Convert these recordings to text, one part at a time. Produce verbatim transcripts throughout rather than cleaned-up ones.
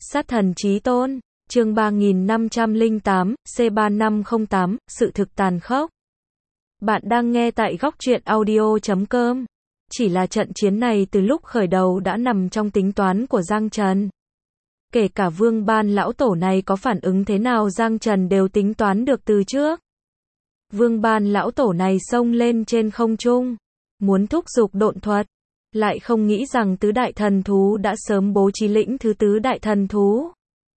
Sát thần chí tôn, chương ba nghìn năm trăm lẻ tám, C ba năm không tám, sự thực tàn khốc. Bạn đang nghe tại góc truyện audio chấm com. Chỉ là trận chiến này từ lúc khởi đầu đã nằm trong tính toán của Giang Trần. Kể cả Vương Ban lão tổ này có phản ứng thế nào Giang Trần đều tính toán được từ trước. Vương Ban lão tổ này xông lên trên không trung, muốn thúc giục độn thuật, lại không nghĩ rằng tứ đại thần thú đã sớm bố trí lĩnh thứ tứ đại thần thú.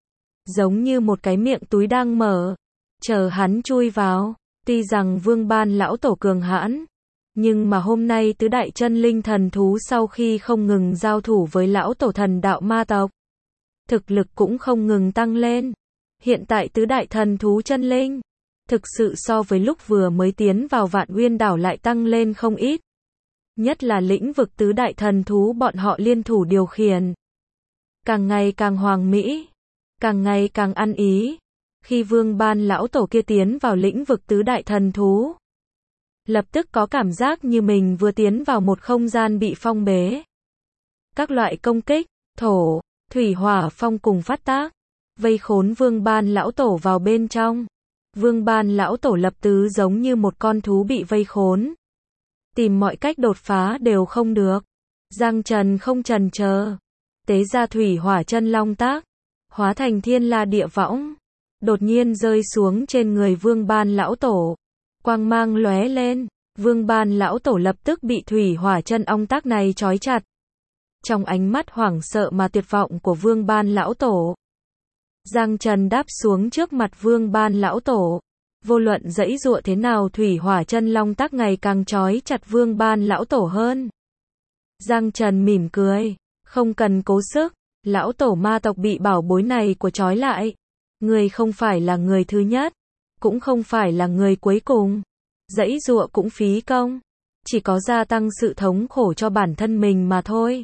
Giống như một cái miệng túi đang mở, chờ hắn chui vào. Tuy rằng Vương Ban lão tổ cường hãn, nhưng mà hôm nay tứ đại chân linh thần thú sau khi không ngừng giao thủ với lão tổ thần đạo ma tộc, thực lực cũng không ngừng tăng lên. Hiện tại tứ đại thần thú chân linh, thực sự so với lúc vừa mới tiến vào Vạn Uyên đảo lại tăng lên không ít. Nhất là lĩnh vực tứ đại thần thú bọn họ liên thủ điều khiển, càng ngày càng hoàng mỹ, càng ngày càng ăn ý. Khi Vương Ban lão tổ kia tiến vào lĩnh vực tứ đại thần thú, lập tức có cảm giác như mình vừa tiến vào một không gian bị phong bế. Các loại công kích, thổ, thủy hỏa phong cùng phát tác, vây khốn Vương Ban lão tổ vào bên trong. Vương Ban lão tổ lập tức giống như một con thú bị vây khốn, tìm mọi cách đột phá đều không được. Giang Trần không chần chờ, tế ra thủy hỏa chân long tác, hóa thành thiên la địa võng, đột nhiên rơi xuống trên người Vương Ban lão tổ. Quang mang lóe lên, Vương Ban lão tổ lập tức bị thủy hỏa chân ong tác này trói chặt. Trong ánh mắt hoảng sợ mà tuyệt vọng của Vương Ban lão tổ, Giang Trần đáp xuống trước mặt Vương Ban lão tổ. Vô luận giãy giụa thế nào thủy hỏa chân long tác ngày càng trói chặt Vương Ban lão tổ hơn. Giang Trần mỉm cười, không cần cố sức, lão tổ ma tộc bị bảo bối này của trói lại. Người không phải là người thứ nhất, cũng không phải là người cuối cùng. Giãy giụa cũng phí công, chỉ có gia tăng sự thống khổ cho bản thân mình mà thôi.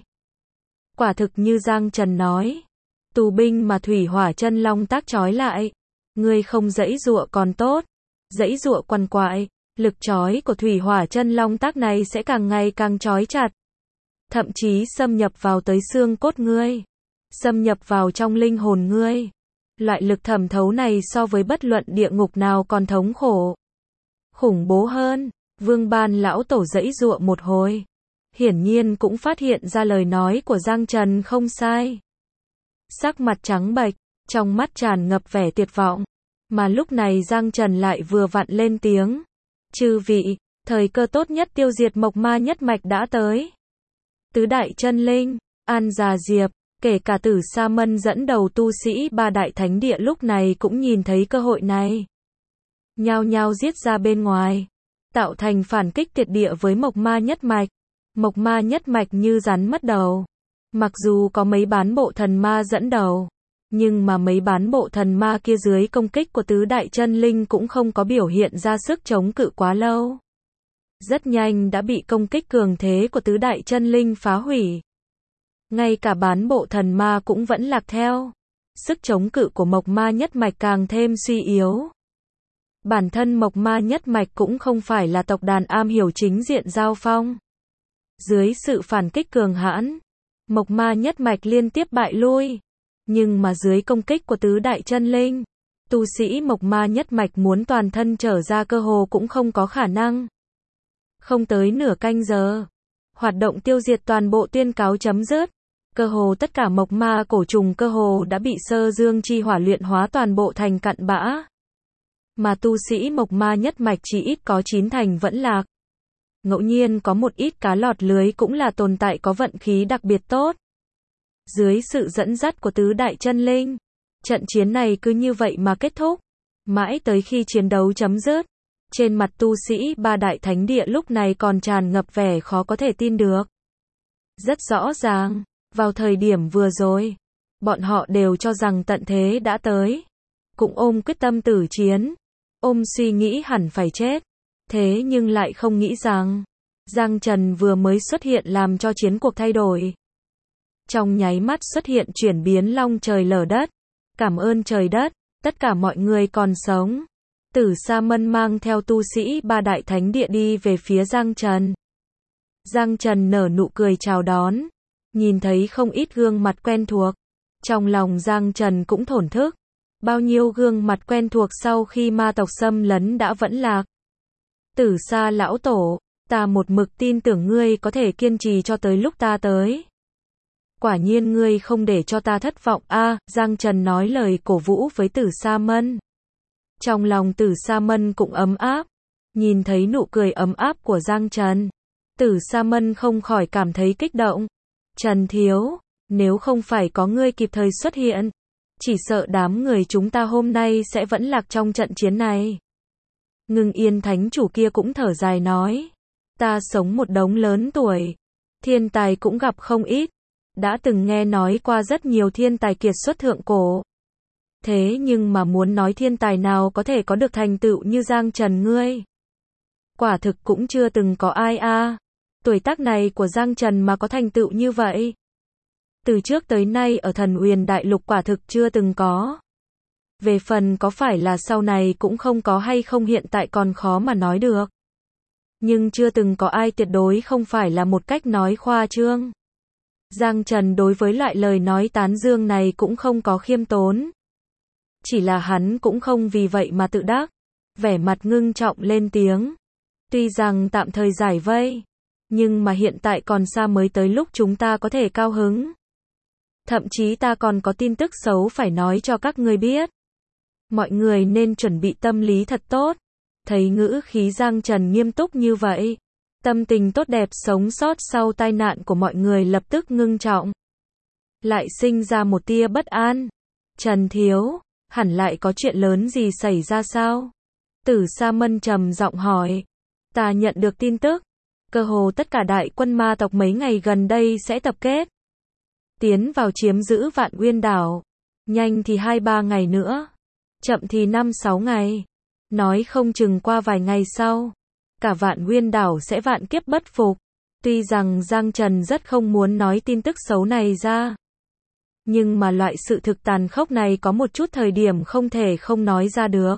Quả thực như Giang Trần nói, tù binh mà thủy hỏa chân long tác trói lại, người không giãy giụa còn tốt, giãy giụa quằn quại, lực trói của thủy hỏa chân long tác này sẽ càng ngày càng trói chặt, thậm chí xâm nhập vào tới xương cốt ngươi, xâm nhập vào trong linh hồn ngươi. Loại lực thẩm thấu này so với bất luận địa ngục nào còn thống khổ, khủng bố hơn. Vương Ban lão tổ giãy giụa một hồi, hiển nhiên cũng phát hiện ra lời nói của Giang Trần không sai. Sắc mặt trắng bệch, trong mắt tràn ngập vẻ tuyệt vọng. Mà lúc này Giang Trần lại vừa vặn lên tiếng, chư vị, thời cơ tốt nhất tiêu diệt Mộc Ma nhất mạch đã tới. Tứ đại chân linh, An Già Diệp, kể cả Tử Sa Mân dẫn đầu tu sĩ ba đại thánh địa lúc này cũng nhìn thấy cơ hội này, nhao nhao giết ra bên ngoài, tạo thành phản kích tuyệt địa với Mộc Ma nhất mạch. Mộc Ma nhất mạch như rắn mất đầu. Mặc dù có mấy bán bộ thần ma dẫn đầu, nhưng mà mấy bán bộ thần ma kia dưới công kích của tứ đại chân linh cũng không có biểu hiện ra sức chống cự quá lâu. Rất nhanh đã bị công kích cường thế của tứ đại chân linh phá hủy. Ngay cả bán bộ thần ma cũng vẫn lạc theo. Sức chống cự của Mộc Ma nhất mạch càng thêm suy yếu. Bản thân Mộc Ma nhất mạch cũng không phải là tộc đàn am hiểu chính diện giao phong. Dưới sự phản kích cường hãn, Mộc Ma nhất mạch liên tiếp bại lui. Nhưng mà dưới công kích của tứ đại chân linh, tu sĩ Mộc Ma nhất mạch muốn toàn thân trở ra cơ hồ cũng không có khả năng. Không tới nửa canh giờ, hoạt động tiêu diệt toàn bộ tuyên cáo chấm dứt. Cơ hồ tất cả Mộc Ma cổ trùng cơ hồ đã bị sơ dương chi hỏa luyện hóa toàn bộ thành cặn bã. Mà tu sĩ Mộc Ma nhất mạch chỉ ít có chín thành vẫn lạc. Ngẫu nhiên có một ít cá lọt lưới cũng là tồn tại có vận khí đặc biệt tốt. Dưới sự dẫn dắt của tứ đại chân linh, trận chiến này cứ như vậy mà kết thúc. Mãi tới khi chiến đấu chấm dứt, trên mặt tu sĩ ba đại thánh địa lúc này còn tràn ngập vẻ khó có thể tin được. Rất rõ ràng, vào thời điểm vừa rồi, bọn họ đều cho rằng tận thế đã tới, cũng ôm quyết tâm tử chiến, ôm suy nghĩ hẳn phải chết. Thế nhưng lại không nghĩ rằng, Giang Trần vừa mới xuất hiện làm cho chiến cuộc thay đổi. Trong nháy mắt xuất hiện chuyển biến long trời lở đất. Cảm ơn trời đất, tất cả mọi người còn sống. Tử Sa Mân mang theo tu sĩ ba đại thánh địa đi về phía Giang Trần. Giang Trần nở nụ cười chào đón, nhìn thấy không ít gương mặt quen thuộc, Trong lòng Giang Trần cũng thổn thức. Bao nhiêu gương mặt quen thuộc sau khi ma tộc xâm lấn đã vẫn lạc. Tử Sa lão tổ, ta một mực tin tưởng ngươi có thể kiên trì cho tới lúc ta tới. Quả nhiên ngươi không để cho ta thất vọng a. À, Giang Trần nói lời cổ vũ với Tử Sa Mân. Trong lòng Tử Sa Mân cũng ấm áp. Nhìn thấy nụ cười ấm áp của Giang Trần, Tử Sa Mân không khỏi cảm thấy kích động. Trần thiếu, nếu không phải có ngươi kịp thời xuất hiện, chỉ sợ đám người chúng ta hôm nay sẽ vẫn lạc trong trận chiến này. Ngưng Yên thánh chủ kia cũng thở dài nói. Ta sống một đống lớn tuổi. Thiên tài cũng gặp không ít. Đã từng nghe nói qua rất nhiều thiên tài kiệt xuất thượng cổ. Thế nhưng mà muốn nói thiên tài nào có thể có được thành tựu như Giang Trần ngươi. Quả thực cũng chưa từng có ai a. À. Tuổi tác này của Giang Trần mà có thành tựu như vậy. Từ trước tới nay ở Thần Uyên Đại Lục quả thực chưa từng có. Về phần có phải là sau này cũng không có hay không hiện tại còn khó mà nói được. Nhưng chưa từng có ai tuyệt đối không phải là một cách nói khoa trương. Giang Trần đối với loại lời nói tán dương này cũng không có khiêm tốn. Chỉ là hắn cũng không vì vậy mà tự đắc. Vẻ mặt ngưng trọng lên tiếng. Tuy rằng tạm thời giải vây, nhưng mà hiện tại còn xa mới tới lúc chúng ta có thể cao hứng. Thậm chí ta còn có tin tức xấu phải nói cho các ngươi biết. Mọi người nên chuẩn bị tâm lý thật tốt. Thấy ngữ khí Giang Trần nghiêm túc như vậy, tâm tình tốt đẹp sống sót sau tai nạn của mọi người lập tức ngưng trọng. Lại sinh ra một tia bất an. Trần thiếu, hẳn lại có chuyện lớn gì xảy ra sao? Tử Sa Mân trầm giọng hỏi. Ta nhận được tin tức, cơ hồ tất cả đại quân ma tộc mấy ngày gần đây sẽ tập kết. Tiến vào chiếm giữ Vạn Uyên đảo. Nhanh thì hai ba ngày nữa. Chậm thì năm sáu ngày. Nói không chừng qua vài ngày sau, cả Vạn Uyên đảo sẽ vạn kiếp bất phục. Tuy rằng Giang Trần rất không muốn nói tin tức xấu này ra. Nhưng mà loại sự thực tàn khốc này có một chút thời điểm không thể không nói ra được.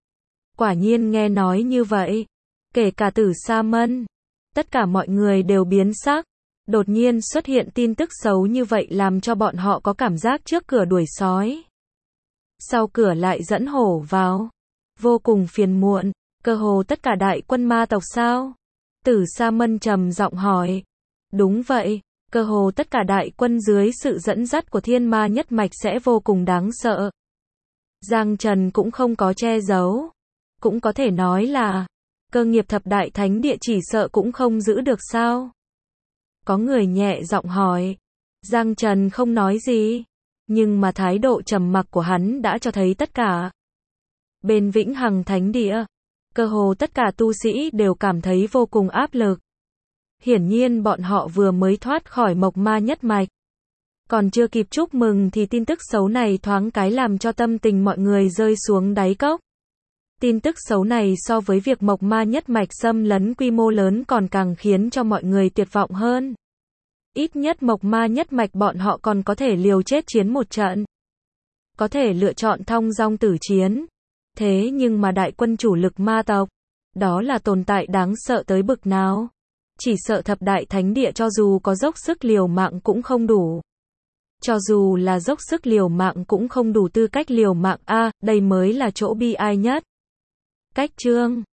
Quả nhiên nghe nói như vậy. Kể cả Tử Sa Mân. Tất cả mọi người đều biến sắc. Đột nhiên xuất hiện tin tức xấu như vậy làm cho bọn họ có cảm giác trước cửa đuổi sói. Sau cửa lại dẫn hổ vào. Vô cùng phiền muộn. Cơ hồ tất cả đại quân ma tộc sao? Tử Sa Mân trầm giọng hỏi. Đúng vậy. Cơ hồ tất cả đại quân dưới sự dẫn dắt của thiên ma nhất mạch sẽ vô cùng đáng sợ. Giang Trần cũng không có che giấu. Cũng có thể nói là cơ nghiệp thập đại thánh địa chỉ sợ cũng không giữ được sao? Có người nhẹ giọng hỏi. Giang Trần không nói gì. Nhưng mà thái độ trầm mặc của hắn đã cho thấy tất cả. Bên Vĩnh Hằng Thánh Địa, cơ hồ tất cả tu sĩ đều cảm thấy vô cùng áp lực. Hiển nhiên bọn họ vừa mới thoát khỏi mộc ma nhất mạch. Còn chưa kịp chúc mừng thì tin tức xấu này thoáng cái làm cho tâm tình mọi người rơi xuống đáy cốc. Tin tức xấu này so với việc mộc ma nhất mạch xâm lấn quy mô lớn còn càng khiến cho mọi người tuyệt vọng hơn. Ít nhất mộc ma nhất mạch bọn họ còn có thể liều chết chiến một trận. Có thể lựa chọn thong dong tử chiến. Thế nhưng mà đại quân chủ lực ma tộc, đó là tồn tại đáng sợ tới bực nào. Chỉ sợ thập đại thánh địa cho dù có dốc sức liều mạng cũng không đủ. Cho dù là dốc sức liều mạng cũng không đủ tư cách liều mạng a, à, đây mới là chỗ bi ai nhất. Cách chương